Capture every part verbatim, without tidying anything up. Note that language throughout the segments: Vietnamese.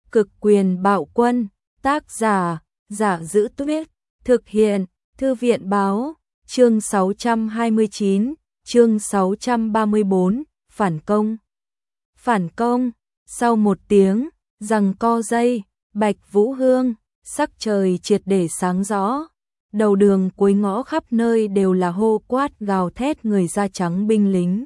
Cực quyền bạo quân, tác giả, Giả Giữ Tuyết, thực hiện, Thư viện báo, chương sáu trăm hai mươi chín, chương sáu trăm ba mươi bốn, phản công. Phản công, sau một tiếng, giằng co dây, Bạch Vũ Hương, sắc trời triệt để sáng rõ. Đầu đường cuối ngõ khắp nơi đều là hô quát gào thét người da trắng binh lính.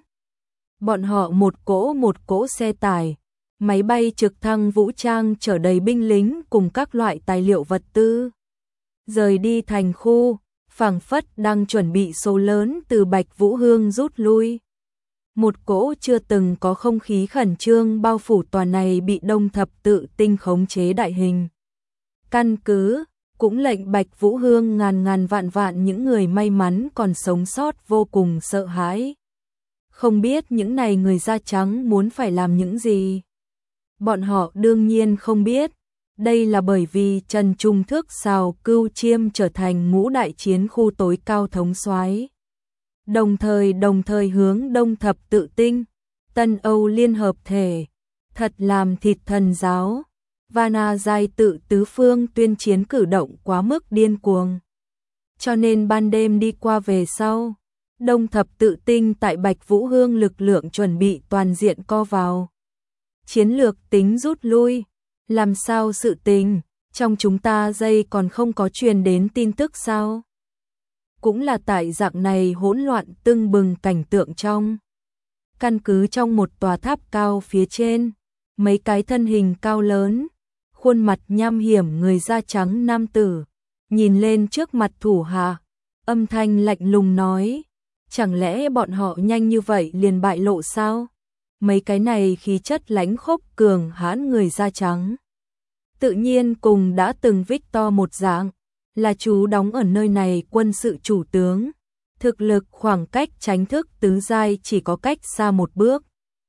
Bọn họ một cỗ một cỗ xe tải, máy bay trực thăng vũ trang chở đầy binh lính cùng các loại tài liệu vật tư. Rời đi thành khu, phảng phất đang chuẩn bị số lớn từ Bạch Vũ Hương rút lui. Một cỗ chưa từng có không khí khẩn trương bao phủ tòa này bị Đông Thập Tự Tinh khống chế đại hình căn cứ, cũng lệnh Bạch Vũ Hương ngàn ngàn vạn vạn những người may mắn còn sống sót vô cùng sợ hãi. Không biết những này người da trắng muốn phải làm những gì. Bọn họ đương nhiên không biết. Đây là bởi vì Trần Trung Thước Sào Cưu Chiêm trở thành ngũ đại chiến khu tối cao thống soái. Đồng thời đồng thời hướng Đông Thập Tự Tinh, Tân Âu liên hợp thể, thật làm thịt thần giáo. Vana giai tự tứ phương tuyên chiến cử động quá mức điên cuồng. Cho nên ban đêm đi qua về sau, Đông Thập Tự Tinh tại Bạch Vũ Hương lực lượng chuẩn bị toàn diện co vào. Chiến lược tính rút lui, làm sao sự tình, trong chúng ta dây còn không có truyền đến tin tức sao? Cũng là tại dạng này hỗn loạn tưng bừng cảnh tượng trong. Căn cứ trong một tòa tháp cao phía trên, mấy cái thân hình cao lớn, khuôn mặt nham hiểm người da trắng nam tử, nhìn lên trước mặt thủ hạ, âm thanh lạnh lùng nói, chẳng lẽ bọn họ nhanh như vậy liền bại lộ sao? Mấy cái này khí chất lãnh khốc cường hãn người da trắng. Tự nhiên cùng đã từng Victor một dạng, là chú đóng ở nơi này quân sự chủ tướng. Thực lực khoảng cách tránh thức tứ giai chỉ có cách xa một bước.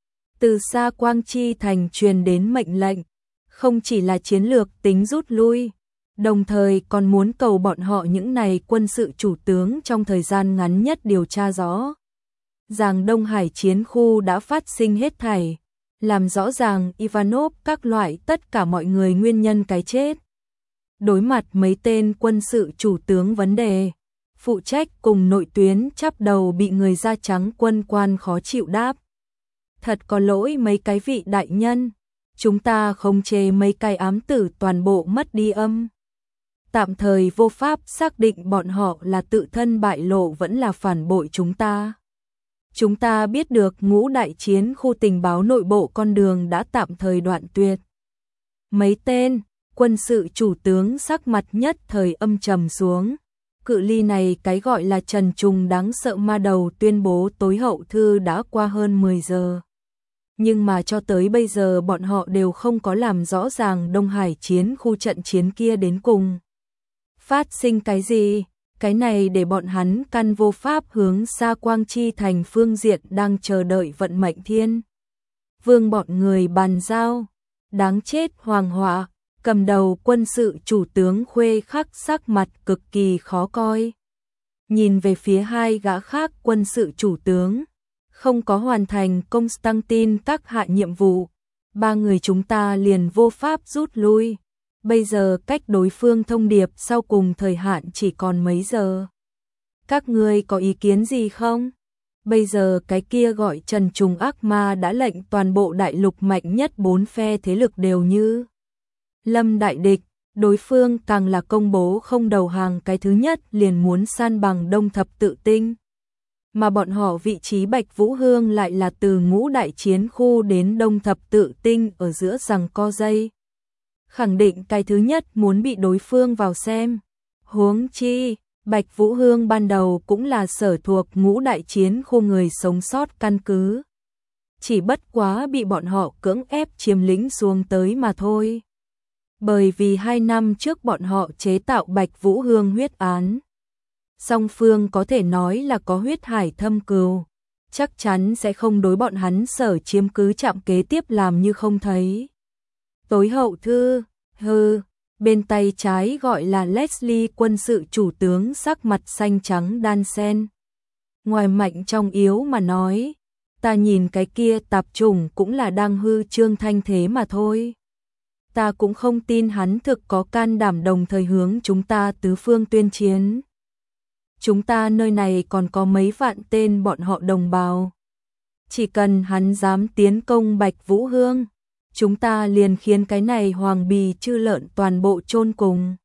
Từ xa Quang Chi Thành truyền đến mệnh lệnh, không chỉ là chiến lược tính rút lui, đồng thời còn muốn cầu bọn họ những này quân sự chủ tướng trong thời gian ngắn nhất điều tra rõ. Rằng Đông Hải chiến khu đã phát sinh hết thảy, làm rõ ràng Ivanov các loại tất cả mọi người nguyên nhân cái chết. Đối mặt mấy tên quân sự chủ tướng vấn đề, phụ trách cùng nội tuyến chắp đầu bị người da trắng quân quan khó chịu đáp. Thật có lỗi mấy cái vị đại nhân, chúng ta không chế mấy cái ám tử toàn bộ mất đi âm. Tạm thời vô pháp xác định bọn họ là tự thân bại lộ vẫn là phản bội chúng ta. Chúng ta biết được ngũ đại chiến khu tình báo nội bộ con đường đã tạm thời đoạn tuyệt. Mấy tên quân sự chủ tướng sắc mặt nhất thời âm trầm xuống. Cự ly này cái gọi là trần trùng đáng sợ ma đầu tuyên bố tối hậu thư đã qua hơn mười giờ. Nhưng mà cho tới bây giờ bọn họ đều không có làm rõ ràng Đông Hải chiến khu trận chiến kia đến cùng phát sinh cái gì. Cái này để bọn hắn căn vô pháp hướng xa Quang Chi Thành phương diện đang chờ đợi vận mệnh thiên vương bọn người bàn giao. Đáng chết hoàng họa, cầm đầu quân sự chủ tướng Khuê Khắc sắc mặt cực kỳ khó coi. Nhìn về phía hai gã khác quân sự chủ tướng, không có hoàn thành Constantine các hạ nhiệm vụ, ba người chúng ta liền vô pháp rút lui. Bây giờ cách đối phương thông điệp sau cùng thời hạn chỉ còn mấy giờ. Các ngươi có ý kiến gì không? Bây giờ cái kia gọi Trần Trùng ác ma đã lệnh toàn bộ đại lục mạnh nhất bốn phe thế lực đều như lâm đại địch, đối phương càng là công bố không đầu hàng cái thứ nhất liền muốn san bằng Đông Thập Tự Tinh. Mà bọn họ vị trí Bạch Vũ Hương lại là từ ngũ đại chiến khu đến Đông Thập Tự Tinh ở giữa giằng co dây. Khẳng định cái thứ nhất muốn bị đối phương vào xem. Huống chi, Bạch Vũ Hương ban đầu cũng là sở thuộc ngũ đại chiến khu người sống sót căn cứ. Chỉ bất quá bị bọn họ cưỡng ép chiếm lĩnh xuống tới mà thôi. Bởi vì hai năm trước bọn họ chế tạo Bạch Vũ Hương huyết án. Song phương có thể nói là có huyết hải thâm cừu, chắc chắn sẽ không đối bọn hắn sở chiếm cứ trạm kế tiếp làm như không thấy. Tối hậu thư, hừ, bên tay trái gọi là Leslie quân sự chủ tướng sắc mặt xanh trắng đan sen. Ngoài mạnh trong yếu mà nói, ta nhìn cái kia tạp chủng cũng là đang hư trương thanh thế mà thôi. ta cũng không tin hắn thực có can đảm đồng thời hướng chúng ta tứ phương tuyên chiến. Chúng ta nơi này còn có mấy vạn tên bọn họ đồng bào. Chỉ cần hắn dám tiến công Bạch Vũ Hương, chúng ta liền khiến cái này hoàng bì chư lợn toàn bộ chôn cùng.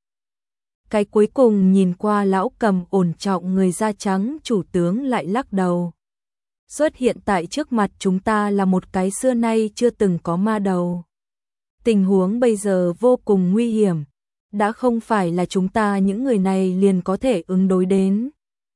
Cái cuối cùng nhìn qua lão cầm ổn trọng người da trắng chủ tướng lại lắc đầu. Xuất hiện tại trước mặt chúng ta là một cái xưa nay chưa từng có ma đầu. Tình huống bây giờ vô cùng nguy hiểm, đã không phải là chúng ta những người này liền có thể ứng đối đến.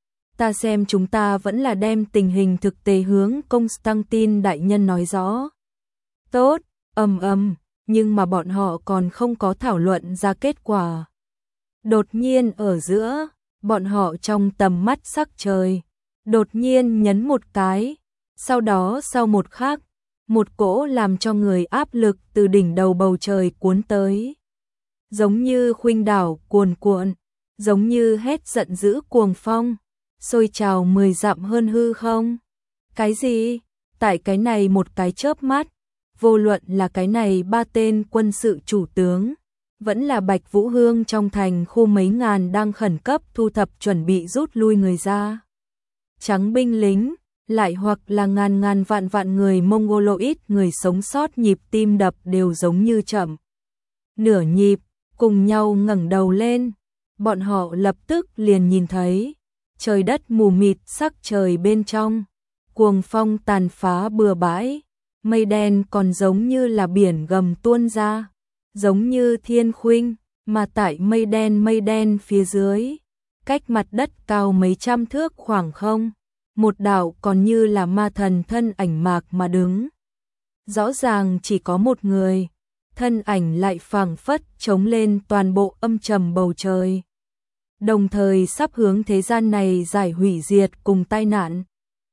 Ta xem chúng ta vẫn là đem tình hình thực tế hướng Constantine đại nhân nói rõ. Tốt, ầm ầm, nhưng mà bọn họ còn không có thảo luận ra kết quả. Đột nhiên ở giữa, bọn họ trong tầm mắt sắc trời, đột nhiên nhấn một cái, sau đó sau một khắc, một cỗ làm cho người áp lực từ đỉnh đầu bầu trời cuốn tới. Giống như khuynh đảo cuồn cuộn, giống như hét giận dữ cuồng phong, sôi trào mười dặm hơn hư không. Cái gì? Tại cái này một cái chớp mắt, vô luận là cái này ba tên quân sự chủ tướng, vẫn là Bạch Vũ Hương trong thành khu mấy ngàn đang khẩn cấp thu thập chuẩn bị rút lui người ra. Trắng binh lính, lại hoặc là ngàn ngàn vạn vạn người Mongoloid người sống sót nhịp tim đập đều giống như chậm. Nửa nhịp, cùng nhau ngẩng đầu lên, bọn họ lập tức liền nhìn thấy, trời đất mù mịt sắc trời bên trong, cuồng phong tàn phá bừa bãi, mây đen còn giống như là biển gầm tuôn ra, giống như thiên khuynh, mà tại mây đen mây đen phía dưới, cách mặt đất cao mấy trăm thước khoảng không, một đạo còn như là ma thần thân ảnh mạc mà đứng. Rõ ràng chỉ có một người, thân ảnh lại phảng phất chống lên toàn bộ âm trầm bầu trời. Đồng thời sắp hướng thế gian này giải hủy diệt cùng tai nạn.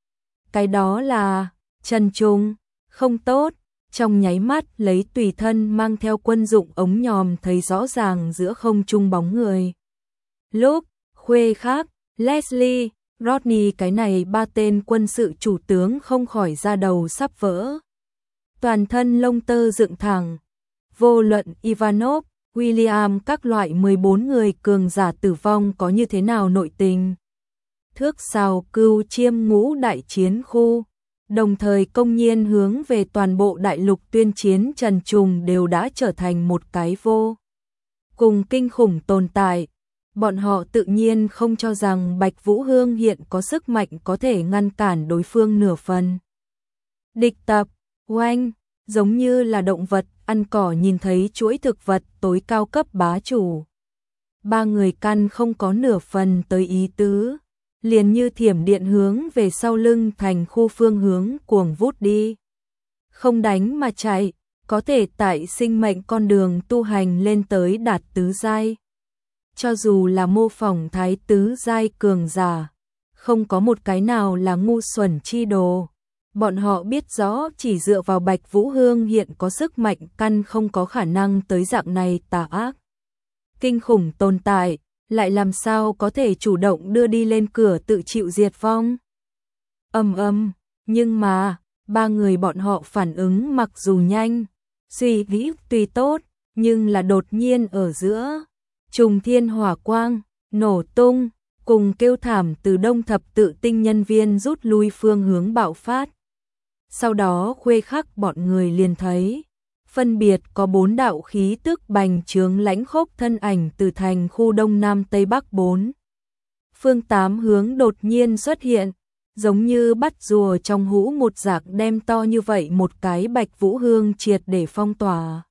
Cái đó là Trần Trung, không tốt, trong nháy mắt lấy tùy thân mang theo quân dụng ống nhòm thấy rõ ràng giữa không trung bóng người. Lúc, Khuê Khác, Leslie, Rodney cái này ba tên quân sự chủ tướng không khỏi ra đầu sắp vỡ. Toàn thân lông tơ dựng thẳng, vô luận Ivanov, William các loại mười bốn người cường giả tử vong có như thế nào nội tình. Thước sào cưu chiêm ngũ đại chiến khu, đồng thời công nhiên hướng về toàn bộ đại lục tuyên chiến Trần Trùng đều đã trở thành một cái vô cùng kinh khủng tồn tại. Bọn họ tự nhiên không cho rằng Bạch Vũ Hương hiện có sức mạnh có thể ngăn cản đối phương nửa phần. Địch tập, oanh, giống như là động vật ăn cỏ nhìn thấy chuỗi thực vật tối cao cấp bá chủ. Ba người căn không có nửa phần tới ý tứ, liền như thiểm điện hướng về sau lưng thành khu phương hướng cuồng vút đi. Không đánh mà chạy, có thể tại sinh mệnh con đường tu hành lên tới đạt tứ giai. Cho dù là mô phỏng thái tứ giai cường giả, không có một cái nào là ngu xuẩn chi đồ. Bọn họ biết rõ chỉ dựa vào Bạch Vũ Hương hiện có sức mạnh căn không có khả năng tới dạng này tà ác. Kinh khủng tồn tại, lại làm sao có thể chủ động đưa đi lên cửa tự chịu diệt vong. Âm âm, nhưng mà, ba người bọn họ phản ứng mặc dù nhanh, suy nghĩ tuy tốt, nhưng là đột nhiên ở giữa. Trùng thiên hỏa quang, nổ tung, cùng kêu thảm từ đông thập tự tinh nhân viên rút lui phương hướng bạo phát. Sau đó Khuê Khắc bọn người liền thấy, phân biệt có bốn đạo khí tức bành trướng lãnh khốc thân ảnh từ thành khu đông nam tây bắc bốn. Phương tám hướng đột nhiên xuất hiện, giống như bắt rùa trong hũ một giặc đem to như vậy một cái Bạch Vũ Hương triệt để phong tỏa.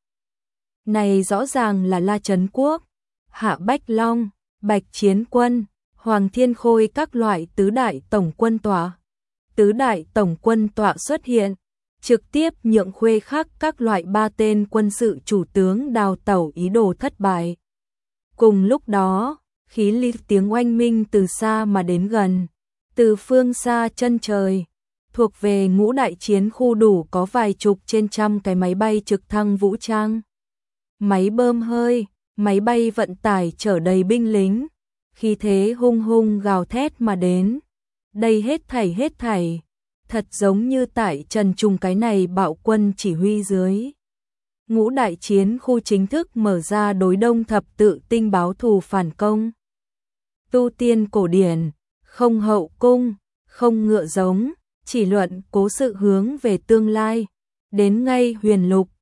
Này rõ ràng là La Trấn Quốc, Hạ Bách Long, Bạch Chiến Quân, Hoàng Thiên Khôi các loại tứ đại tổng quân tọa. Tứ đại tổng quân tọa xuất hiện, trực tiếp nhượng Khuê Khắc các loại ba tên quân sự chủ tướng đào tẩu ý đồ thất bại. Cùng lúc đó, khí ly tiếng oanh minh từ xa mà đến gần, từ phương xa chân trời, thuộc về ngũ đại chiến khu đủ có vài chục trên trăm cái máy bay trực thăng vũ trang. Máy bơm hơi, máy bay vận tải chở đầy binh lính, khí thế hung hung gào thét mà đến. Đây hết thảy hết thảy, thật giống như tại Trần Trùng cái này bạo quân chỉ huy dưới. Ngũ đại chiến khu chính thức mở ra đối Đông thập tự tinh báo thù phản công. Tu tiên cổ điển, không hậu cung, không ngựa giống, chỉ luận cố sự hướng về tương lai. Đến ngay huyền lục,